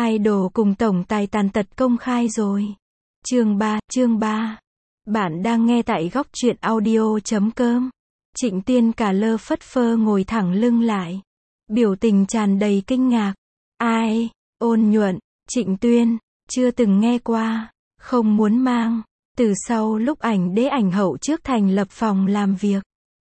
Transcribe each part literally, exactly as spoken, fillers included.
idol cùng tổng tài tàn tật công khai rồi. Chương ba, chương ba. Bạn đang nghe tại góc truyện audio chấm com. Trịnh Tiên cả lơ phất phơ ngồi thẳng lưng lại. Biểu tình tràn đầy kinh ngạc. Ai? Ôn Nhuận, Trịnh Tuyên, chưa từng nghe qua, không muốn mang. Từ sau lúc ảnh đế ảnh hậu trước thành lập phòng làm việc.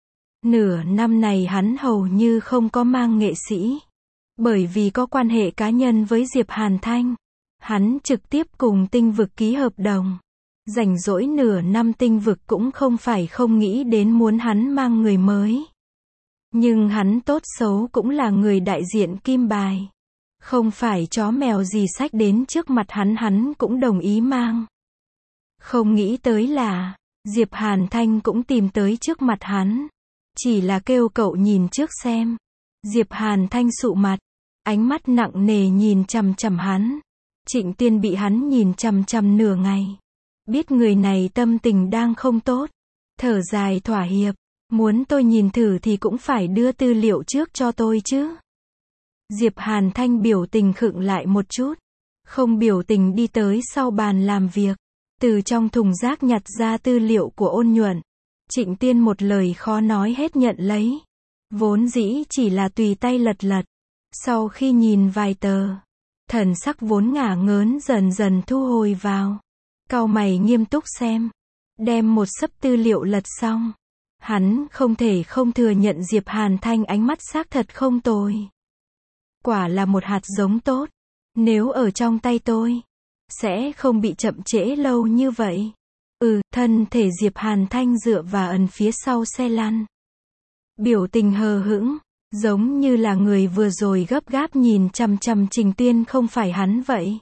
Nửa năm này hắn hầu như không có mang nghệ sĩ. Bởi vì có quan hệ cá nhân với Diệp Hàn Thanh. Hắn trực tiếp cùng Tinh Vực ký hợp đồng. Rảnh rỗi nửa năm Tinh Vực cũng không phải không nghĩ đến muốn hắn mang người mới. Nhưng hắn tốt xấu cũng là người đại diện kim bài. Không phải chó mèo gì xách đến trước mặt hắn hắn cũng đồng ý mang. Không nghĩ tới là, Diệp Hàn Thanh cũng tìm tới trước mặt hắn. Chỉ là kêu cậu nhìn trước xem. Diệp Hàn Thanh sụ mặt, ánh mắt nặng nề nhìn chằm chằm hắn. Trịnh Tiên bị hắn nhìn chằm chằm nửa ngày. Biết người này tâm tình đang không tốt. Thở dài thỏa hiệp. Muốn tôi nhìn thử thì cũng phải đưa tư liệu trước cho tôi chứ. Diệp Hàn Thanh biểu tình khựng lại một chút. Không biểu tình đi tới sau bàn làm việc. Từ trong thùng rác nhặt ra tư liệu của Ôn Nhuận. Trịnh Tiên một lời khó nói hết nhận lấy. Vốn dĩ chỉ là tùy tay lật lật. Sau khi nhìn vài tờ, thần sắc vốn ngả ngớn dần dần thu hồi vào. Cau mày nghiêm túc xem. Đem một xấp tư liệu lật xong. Hắn không thể không thừa nhận Diệp Hàn Thanh ánh mắt xác thật không tồi. Quả là một hạt giống tốt. Nếu ở trong tay tôi, sẽ không bị chậm trễ lâu như vậy. Ừ, thân thể Diệp Hàn Thanh dựa vào ẩn phía sau xe lăn. Biểu tình hờ hững, giống như là người vừa rồi gấp gáp nhìn chằm chằm Trịnh Tiên không phải hắn vậy.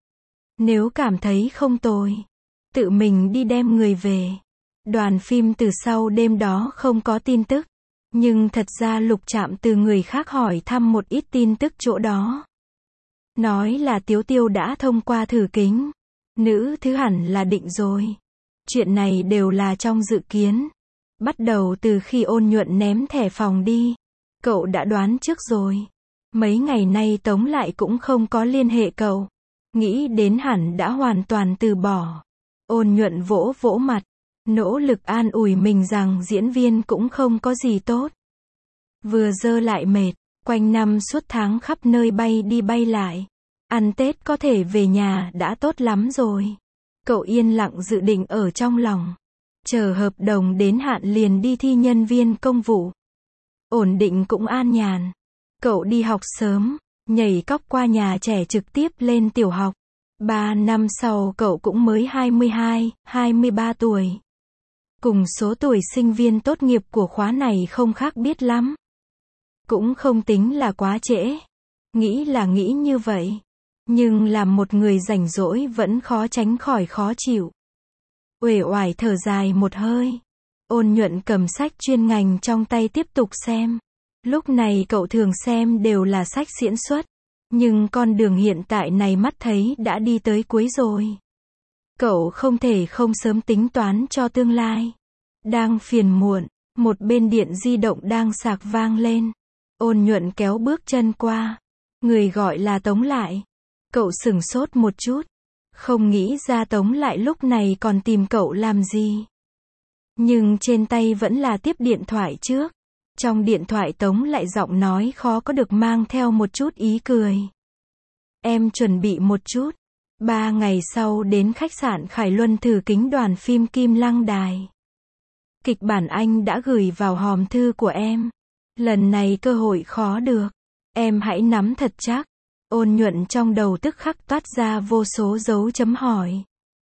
Nếu cảm thấy không tồi, tự mình đi đem người về. Đoàn phim từ sau đêm đó không có tin tức. Nhưng thật ra Lục Trạm từ người khác hỏi thăm một ít tin tức chỗ đó. Nói là Tiếu Tiêu đã thông qua thử kính. Nữ thứ hẳn là định rồi. Chuyện này đều là trong dự kiến. Bắt đầu từ khi Ôn Nhuận ném thẻ phòng đi. Cậu đã đoán trước rồi. Mấy ngày nay Tống lại cũng không có liên hệ cậu. Nghĩ đến hẳn đã hoàn toàn từ bỏ. Ôn Nhuận vỗ vỗ mặt. Nỗ lực an ủi mình rằng diễn viên cũng không có gì tốt. Vừa dơ lại mệt. Quanh năm suốt tháng khắp nơi bay đi bay lại. Ăn Tết có thể về nhà đã tốt lắm rồi. Cậu yên lặng dự định ở trong lòng. Chờ hợp đồng đến hạn liền đi thi nhân viên công vụ. Ổn định cũng an nhàn. Cậu đi học sớm, nhảy cóc qua nhà trẻ trực tiếp lên tiểu học. Ba năm sau cậu cũng mới hai mươi hai, hai mươi ba tuổi. Cùng số tuổi sinh viên tốt nghiệp của khóa này không khác biết lắm. Cũng không tính là quá trễ. Nghĩ là nghĩ như vậy. Nhưng làm một người rảnh rỗi vẫn khó tránh khỏi khó chịu. Uể oải thở dài một hơi. Ôn Nhuận cầm sách chuyên ngành trong tay tiếp tục xem. Lúc này cậu thường xem đều là sách diễn xuất. Nhưng con đường hiện tại này mắt thấy đã đi tới cuối rồi. Cậu không thể không sớm tính toán cho tương lai. Đang phiền muộn, một bên điện di động đang sạc vang lên. Ôn Nhuận kéo bước chân qua. Người gọi là Tống Lại. Cậu sửng sốt một chút. Không nghĩ ra Tống Lại lúc này còn tìm cậu làm gì. Nhưng trên tay vẫn là tiếp điện thoại trước. Trong điện thoại Tống Lại giọng nói khó có được mang theo một chút ý cười. Em chuẩn bị một chút. Ba ngày sau đến khách sạn Khải Luân thử kính đoàn phim Kim Lăng Đài. Kịch bản anh đã gửi vào hòm thư của em. Lần này cơ hội khó được. Em hãy nắm thật chắc. Ôn Nhuận trong đầu tức khắc toát ra vô số dấu chấm hỏi.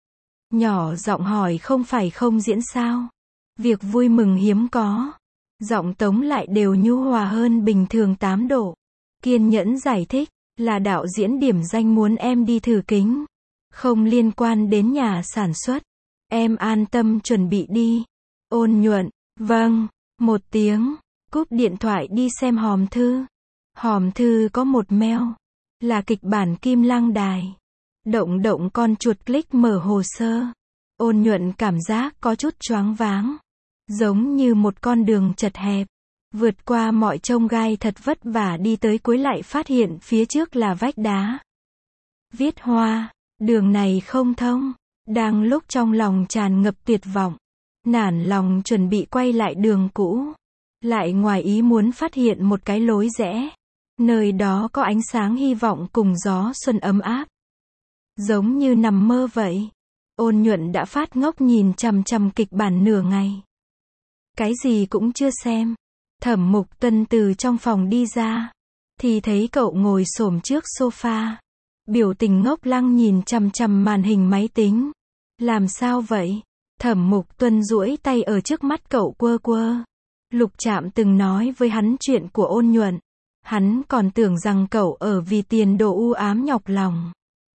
Nhỏ giọng hỏi không phải không diễn sao. Việc vui mừng hiếm có. Giọng Tống Lại đều nhu hòa hơn bình thường tám độ. Kiên nhẫn giải thích, là đạo diễn điểm danh muốn em đi thử kính. Không liên quan đến nhà sản xuất. Em an tâm chuẩn bị đi. Ôn Nhuận, vâng, một tiếng, cúp điện thoại đi xem hòm thư. Hòm thư có một mail. Là kịch bản Kim Lăng Đài. Động động con chuột click mở hồ sơ. Ôn Nhuận cảm giác có chút choáng váng. Giống như một con đường chật hẹp. Vượt qua mọi chông gai thật vất vả đi tới cuối lại phát hiện phía trước là vách đá. viết hoa, đường này không thông. Đang lúc trong lòng tràn ngập tuyệt vọng, nản lòng chuẩn bị quay lại đường cũ, lại ngoài ý muốn phát hiện một cái lối rẽ. Nơi đó có ánh sáng hy vọng cùng gió xuân ấm áp. Giống như nằm mơ vậy. Ôn Nhuận đã phát ngốc nhìn chằm chằm kịch bản nửa ngày. Cái gì cũng chưa xem. Thẩm Mục Tuân từ trong phòng đi ra, thì thấy cậu ngồi xổm trước sofa, biểu tình ngốc lăng nhìn chằm chằm màn hình máy tính. Làm sao vậy? Thẩm Mục Tuân duỗi tay ở trước mắt cậu quơ quơ. Lục Trạm từng nói với hắn chuyện của Ôn Nhuận. Hắn còn tưởng rằng cậu ở vì tiền đồ u ám nhọc lòng.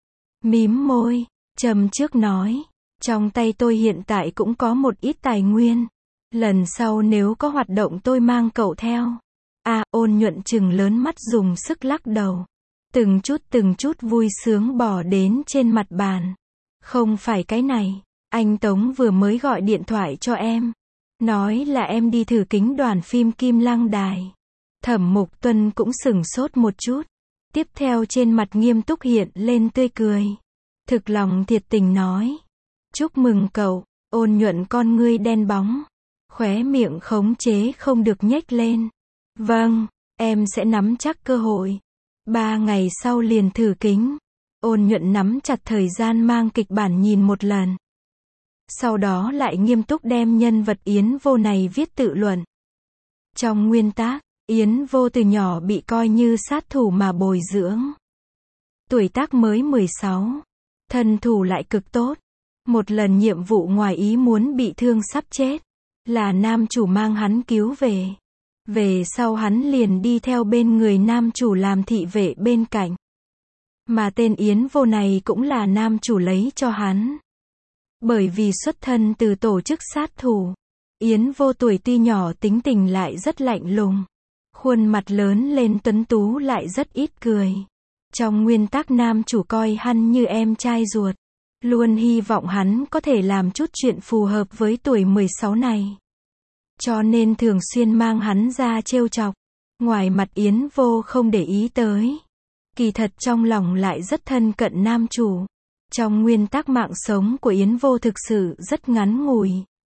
Mím môi, châm trước nói. Trong tay tôi hiện tại cũng có một ít tài nguyên. Lần sau nếu có hoạt động tôi mang cậu theo. À, Ôn Nhuận trừng lớn mắt dùng sức lắc đầu. Từng chút từng chút vui sướng bỏ đến trên mặt bàn. Không phải cái này. Anh Tống vừa mới gọi điện thoại cho em. Nói là em đi thử kính đoàn phim Kim Lăng Đài. Thẩm Mục Tuân cũng sửng sốt một chút. Tiếp theo trên mặt nghiêm túc hiện lên tươi cười. Thực lòng thiệt tình nói. Chúc mừng cậu. Ôn Nhuận con ngươi đen bóng. Khóe miệng khống chế không được nhếch lên. Vâng, em sẽ nắm chắc cơ hội. Ba ngày sau liền thử kính. Ôn Nhuận nắm chặt thời gian mang kịch bản nhìn một lần. Sau đó lại nghiêm túc đem nhân vật Yến Vô này viết tự luận. Trong nguyên tác, Yến Vô từ nhỏ bị coi như sát thủ mà bồi dưỡng. Tuổi tác mới mười sáu. Thân thủ lại cực tốt. Một lần nhiệm vụ ngoài ý muốn bị thương sắp chết. Là nam chủ mang hắn cứu về. Về sau hắn liền đi theo bên người nam chủ làm thị vệ bên cạnh. Mà tên Yến Vô này cũng là nam chủ lấy cho hắn. Bởi vì xuất thân từ tổ chức sát thủ. Yến Vô tuổi tuy nhỏ tính tình lại rất lạnh lùng. Khuôn mặt lớn lên tuấn tú lại rất ít cười. Trong nguyên tắc nam chủ coi hắn như em trai ruột. Luôn hy vọng hắn có thể làm chút chuyện phù hợp với tuổi mười sáu này. Cho nên thường xuyên mang hắn ra trêu chọc. Ngoài mặt Yến Vô không để ý tới. Kỳ thật trong lòng lại rất thân cận nam chủ. Trong nguyên tắc mạng sống của Yến Vô thực sự rất ngắn ngủi.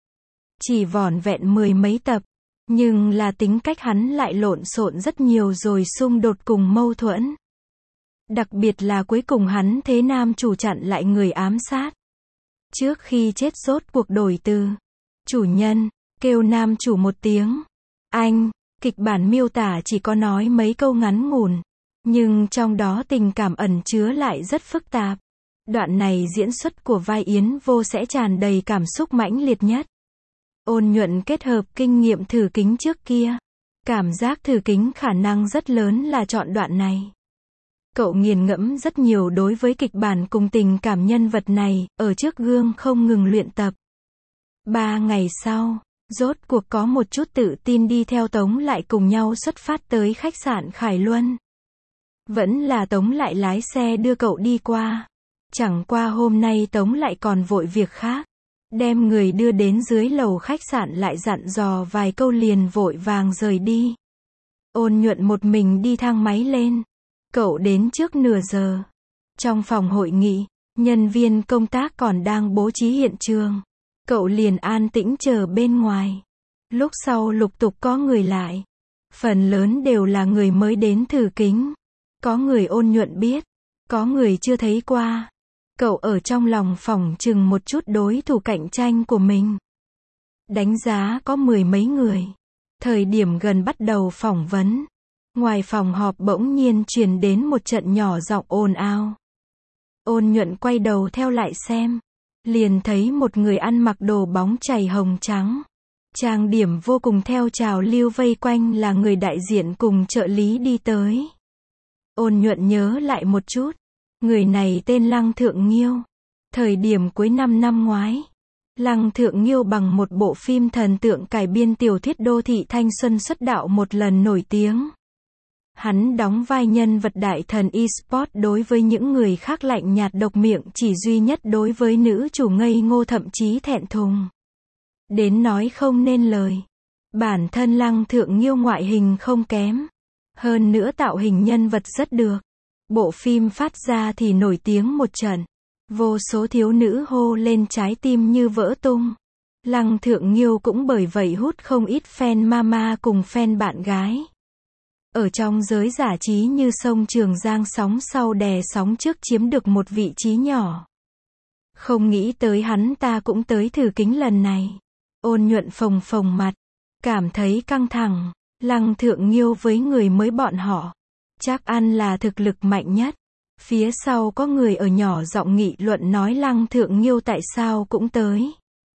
Chỉ vỏn vẹn mười mấy tập. Nhưng là tính cách hắn lại lộn xộn rất nhiều rồi xung đột cùng mâu thuẫn. Đặc biệt là cuối cùng hắn thế nam chủ chặn lại người ám sát. Trước khi chết rốt cuộc đổi từ chủ nhân, kêu nam chủ một tiếng anh. Kịch bản miêu tả chỉ có nói mấy câu ngắn ngủn. Nhưng trong đó tình cảm ẩn chứa lại rất phức tạp. Đoạn này diễn xuất của vai Yến Vô sẽ tràn đầy cảm xúc mãnh liệt nhất. Ôn Nhuận kết hợp kinh nghiệm thử kính trước kia. Cảm giác thử kính khả năng rất lớn là chọn đoạn này. Cậu nghiền ngẫm rất nhiều đối với kịch bản cùng tình cảm nhân vật này, ở trước gương không ngừng luyện tập. Ba ngày sau, rốt cuộc có một chút tự tin đi theo Tống Lại cùng nhau xuất phát tới khách sạn Khải Luân. Vẫn là Tống Lại lái xe đưa cậu đi qua. Chẳng qua hôm nay Tống Lại còn vội việc khác. Đem người đưa đến dưới lầu khách sạn lại dặn dò vài câu liền vội vàng rời đi. Ôn Nhuận một mình đi thang máy lên. Cậu đến trước nửa giờ. Trong phòng hội nghị, nhân viên công tác còn đang bố trí hiện trường. Cậu liền an tĩnh chờ bên ngoài. Lúc sau lục tục có người lại. Phần lớn đều là người mới đến thử kính. Có người Ôn Nhuận biết. Có người chưa thấy qua. Cậu ở trong lòng phỏng chừng một chút đối thủ cạnh tranh của mình. Đánh giá có mười mấy người. Thời điểm gần bắt đầu phỏng vấn. Ngoài phòng họp bỗng nhiên truyền đến một trận nhỏ giọng ồn ào. Ôn Nhuận quay đầu theo lại xem. Liền thấy một người ăn mặc đồ bóng chảy hồng trắng. Trang điểm vô cùng theo trào lưu vây quanh là người đại diện cùng trợ lý đi tới. Ôn Nhuận nhớ lại một chút. Người này tên Lăng Thượng Nghiêu. Thời điểm cuối năm năm ngoái. Lăng Thượng Nghiêu bằng một bộ phim thần tượng cải biên tiểu thuyết đô thị thanh xuân xuất đạo một lần nổi tiếng. Hắn đóng vai nhân vật đại thần e-sport đối với những người khác lạnh nhạt độc miệng chỉ duy nhất đối với nữ chủ ngây ngô thậm chí thẹn thùng. Đến nói không nên lời. Bản thân Lăng Thượng Nghiêu ngoại hình không kém. Hơn nữa tạo hình nhân vật rất được. Bộ phim phát ra thì nổi tiếng một trận. Vô số thiếu nữ hô lên trái tim như vỡ tung. Lăng Thượng Nghiêu cũng bởi vậy hút không ít fan mama cùng fan bạn gái. Ở trong giới giải trí như sông Trường Giang sóng sau đè sóng trước chiếm được một vị trí nhỏ. Không nghĩ tới hắn ta cũng tới thử kính lần này. Ôn Nhuận phồng phồng mặt, cảm thấy căng thẳng. Lăng Thượng Nghiêu với người mới bọn họ, chắc ăn là thực lực mạnh nhất. Phía sau có người ở nhỏ giọng nghị luận nói Lăng Thượng Nghiêu tại sao cũng tới.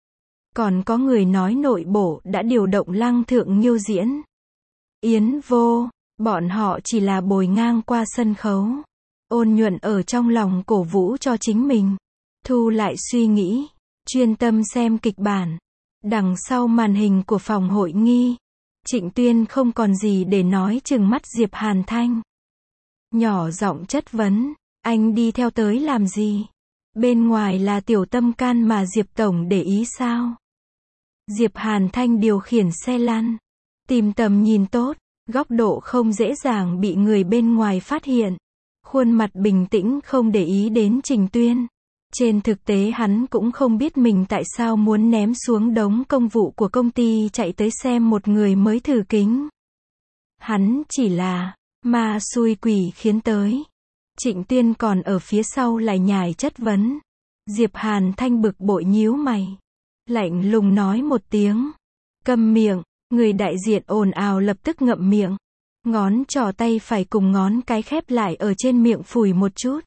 Còn có người nói nội bộ đã điều động Lăng Thượng Nghiêu diễn Yến vô, bọn họ chỉ là bồi ngang qua sân khấu. Ôn Nhuận ở trong lòng cổ vũ cho chính mình, thu lại suy nghĩ, chuyên tâm xem kịch bản. Đằng sau màn hình của phòng hội nghi, Trịnh Tuyên không còn gì để nói trừng mắt Diệp Hàn Thanh. Nhỏ giọng chất vấn, anh đi theo tới làm gì? Bên ngoài là tiểu tâm can mà Diệp Tổng để ý sao? Diệp Hàn Thanh điều khiển xe lăn, tìm tầm nhìn tốt, góc độ không dễ dàng bị người bên ngoài phát hiện. Khuôn mặt bình tĩnh không để ý đến Trịnh Tuyên. Trên thực tế hắn cũng không biết mình tại sao muốn ném xuống đống công vụ của công ty chạy tới xem một người mới thử kính. Hắn chỉ là ma xui quỷ khiến tới. Trịnh Tuyên còn ở phía sau lại nhải chất vấn. Diệp Hàn Thanh bực bội nhíu mày, lạnh lùng nói một tiếng, câm miệng. Người đại diện ồn ào lập tức ngậm miệng, ngón trỏ tay phải cùng ngón cái khép lại ở trên miệng phủi một chút,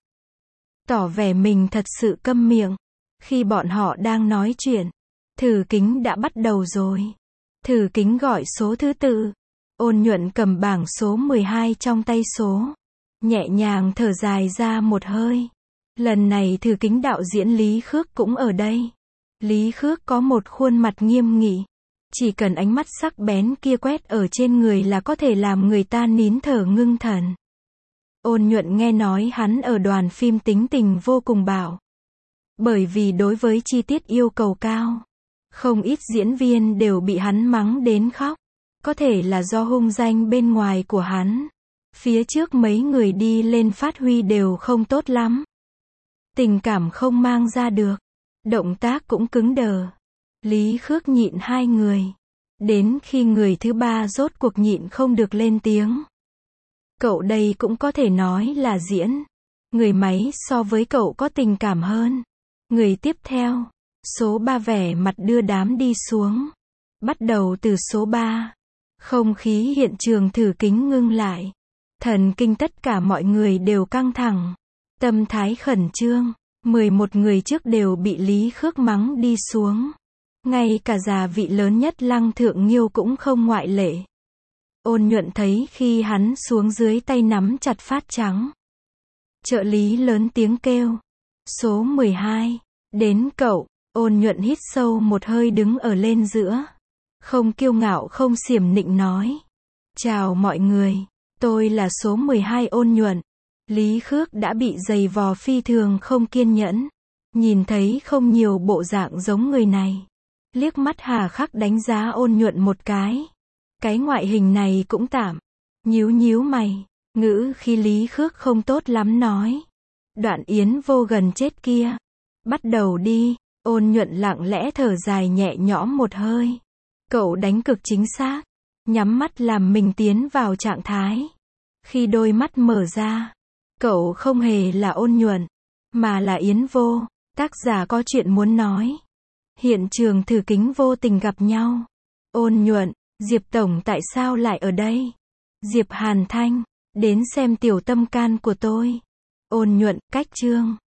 tỏ vẻ mình thật sự câm miệng. Khi bọn họ đang nói chuyện, thử kính đã bắt đầu rồi. Thử kính gọi số thứ tự. Ôn Nhuận cầm bảng số mười hai trong tay số, nhẹ nhàng thở dài ra một hơi. Lần này thử kính đạo diễn Lý Khước cũng ở đây. Lý Khước có một khuôn mặt nghiêm nghị, chỉ cần ánh mắt sắc bén kia quét ở trên người là có thể làm người ta nín thở ngưng thần. Ôn Nhuận nghe nói hắn ở đoàn phim tính tình vô cùng bạo. Bởi vì đối với chi tiết yêu cầu cao, không ít diễn viên đều bị hắn mắng đến khóc. Có thể là do hung danh bên ngoài của hắn. Phía trước mấy người đi lên phát huy đều không tốt lắm. Tình cảm không mang ra được. Động tác cũng cứng đờ. Lý Khước nhịn hai người. Đến khi người thứ ba rốt cuộc nhịn không được lên tiếng. Cậu đây cũng có thể nói là diễn. Người máy so với cậu có tình cảm hơn. Người tiếp theo. Số ba vẻ mặt đưa đám đi xuống. Bắt đầu từ số ba. Không khí hiện trường thử kính ngưng lại. Thần kinh tất cả mọi người đều căng thẳng. Tâm thái khẩn trương. mười một người trước đều bị Lý Khước mắng đi xuống. Ngay cả già vị lớn nhất Lăng Thượng Nghiêu cũng không ngoại lệ. Ôn Nhuận thấy khi hắn xuống dưới tay nắm chặt phát trắng. Trợ lý lớn tiếng kêu. Số mười hai. Đến cậu. Ôn Nhuận hít sâu một hơi đứng ở lên giữa. Không kiêu ngạo không xiểm nịnh nói. Chào mọi người. Tôi là số mười hai Ôn Nhuận. Lý Khước đã bị giày vò phi thường không kiên nhẫn. Nhìn thấy không nhiều bộ dạng giống người này. Liếc mắt hà khắc đánh giá Ôn Nhuận một cái. Cái ngoại hình này cũng tạm. Nhíu nhíu mày. Ngữ khi Lý Khước không tốt lắm nói. Đoạn Yến vô gần chết kia. Bắt đầu đi. Ôn Nhuận lặng lẽ thở dài nhẹ nhõm một hơi. Cậu đánh cực chính xác. Nhắm mắt làm mình tiến vào trạng thái. Khi đôi mắt mở ra, cậu không hề là Ôn Nhuận, mà là Yến vô. Tác giả có chuyện muốn nói. Hiện trường thử kính vô tình gặp nhau. Ôn Nhuận, Diệp Tổng tại sao lại ở đây? Diệp Hàn Thanh, đến xem tiểu tâm can của tôi. Ôn Nhuận, cách chương.